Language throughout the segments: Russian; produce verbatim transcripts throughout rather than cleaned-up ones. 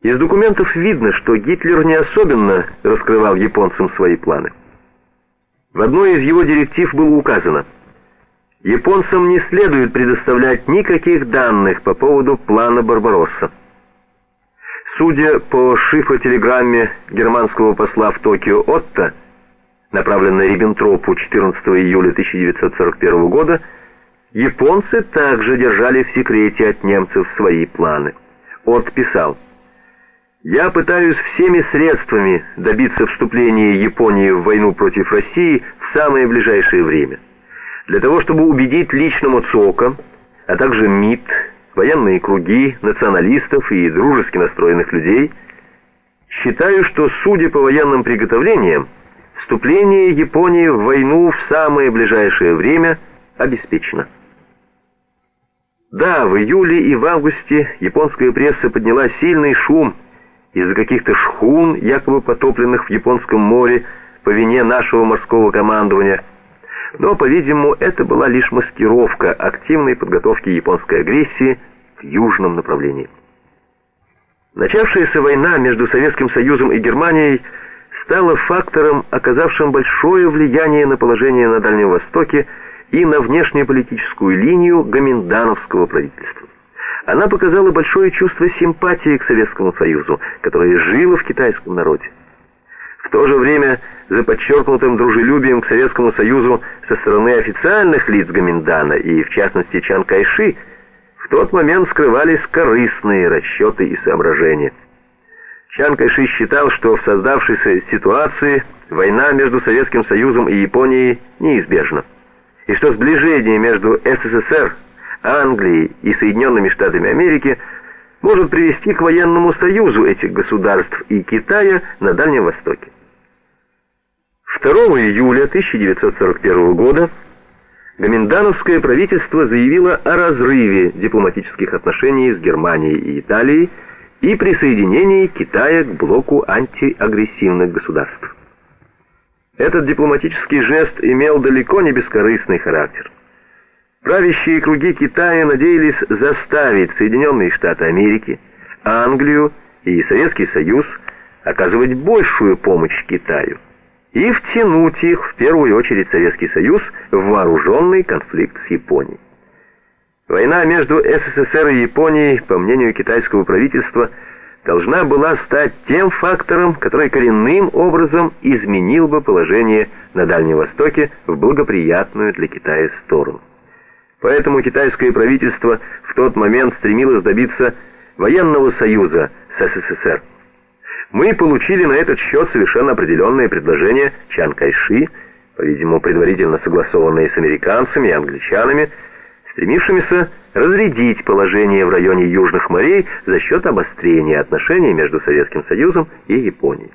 Из документов видно, что Гитлер не особенно раскрывал японцам свои планы. В одной из его директив было указано: японцам не следует предоставлять никаких данных по поводу плана Барбаросса. Судя по шифротелеграмме германского посла в Токио Отто, направленной Риббентропу четырнадцатого июля тысяча девятьсот сорок первого года, японцы также держали в секрете от немцев свои планы. Отто писал: «Я пытаюсь всеми средствами добиться вступления Японии в войну против России в самое ближайшее время. Для того, чтобы убедить лично Моцуока, а также МИД, военные круги, националистов и дружески настроенных людей, считаю, что, судя по военным приготовлениям, вступление Японии в войну в самое ближайшее время обеспечено». Да, в июле и в августе японская пресса подняла сильный шум из-за каких-то шхун, якобы потопленных в Японском море по вине нашего морского командования. Но, по-видимому, это была лишь маскировка активной подготовки японской агрессии в южном направлении. Начавшаяся война между Советским Союзом и Германией стала фактором, оказавшим большое влияние на положение на Дальнем Востоке и на внешнеполитическую линию гоминдановского правительства. Она показала большое чувство симпатии к Советскому Союзу, которое жило в китайском народе. В то же время за подчеркнутым дружелюбием к Советскому Союзу со стороны официальных лиц Гоминдана и, в частности, Чан Кайши, в тот момент скрывались корыстные расчеты и соображения. Чан Кайши считал, что в создавшейся ситуации война между Советским Союзом и Японией неизбежна, и что сближение между СССР, Англией и Соединенными Штатами Америки может привести к военному союзу этих государств и Китая на Дальнем Востоке. второго июля тысяча девятьсот сорок первого года гоминдановское правительство заявило о разрыве дипломатических отношений с Германией и Италией и присоединении Китая к блоку антиагрессивных государств. Этот дипломатический жест имел далеко не бескорыстный характер. Правящие круги Китая надеялись заставить Соединенные Штаты Америки, Англию и Советский Союз оказывать большую помощь Китаю и втянуть их, в первую очередь Советский Союз, в вооруженный конфликт с Японией. Война между СССР и Японией, по мнению китайского правительства, должна была стать тем фактором, который коренным образом изменил бы положение на Дальнем Востоке в благоприятную для Китая сторону. Поэтому китайское правительство в тот момент стремилось добиться военного союза с СССР. Мы получили на этот счет совершенно определенное предложение Чан Кайши, по-видимому, предварительно согласованное с американцами и англичанами, стремившимися разрядить положение в районе Южных морей за счет обострения отношений между Советским Союзом и Японией.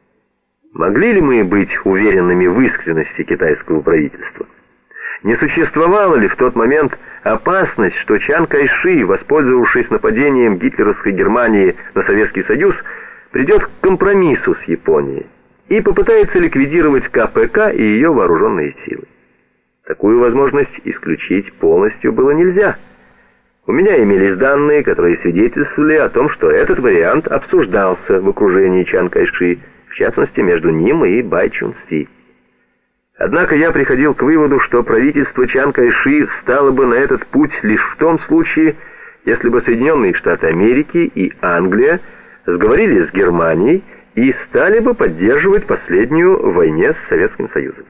Могли ли мы быть уверенными в искренности китайского правительства? Не существовала ли в тот момент опасность, что Чан Кайши, воспользовавшись нападением гитлеровской Германии на Советский Союз, придет к компромиссу с Японией и попытается ликвидировать ка пэ ка и ее вооруженные силы? Такую возможность исключить полностью было нельзя. У меня имелись данные, которые свидетельствовали о том, что этот вариант обсуждался в окружении Чан Кайши, в частности между ним и Бай Чун Си. Однако я приходил к выводу, что правительство Чан Кайши встало бы на этот путь лишь в том случае, если бы Соединенные Штаты Америки и Англия сговорились с Германией и стали бы поддерживать последнюю в войне с Советским Союзом.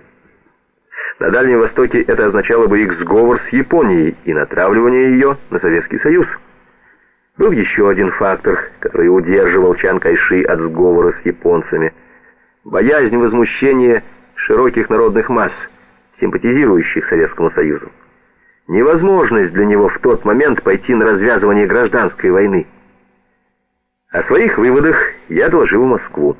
На Дальнем Востоке это означало бы их сговор с Японией и натравливание ее на Советский Союз. Был еще один фактор, который удерживал Чан Кайши от сговора с японцами: боязнь возмущения широких народных масс, симпатизирующих Советскому Союзу. Невозможность для него в тот момент пойти на развязывание гражданской войны. О своих выводах я доложил в Москву.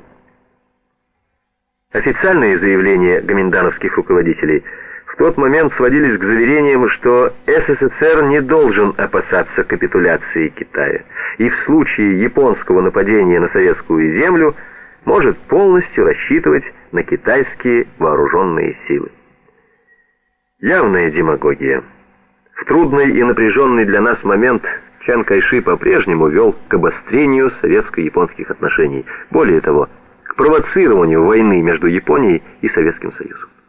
Официальные заявления гоминдановских руководителей в тот момент сводились к заверениям, что СССР не должен опасаться капитуляции Китая и в случае японского нападения на советскую землю может полностью рассчитывать на китайские вооруженные силы. Явная демагогия. В трудный и напряженный для нас момент Чан Кайши по-прежнему вел к обострению советско-японских отношений, более того, к провоцированию войны между Японией и Советским Союзом.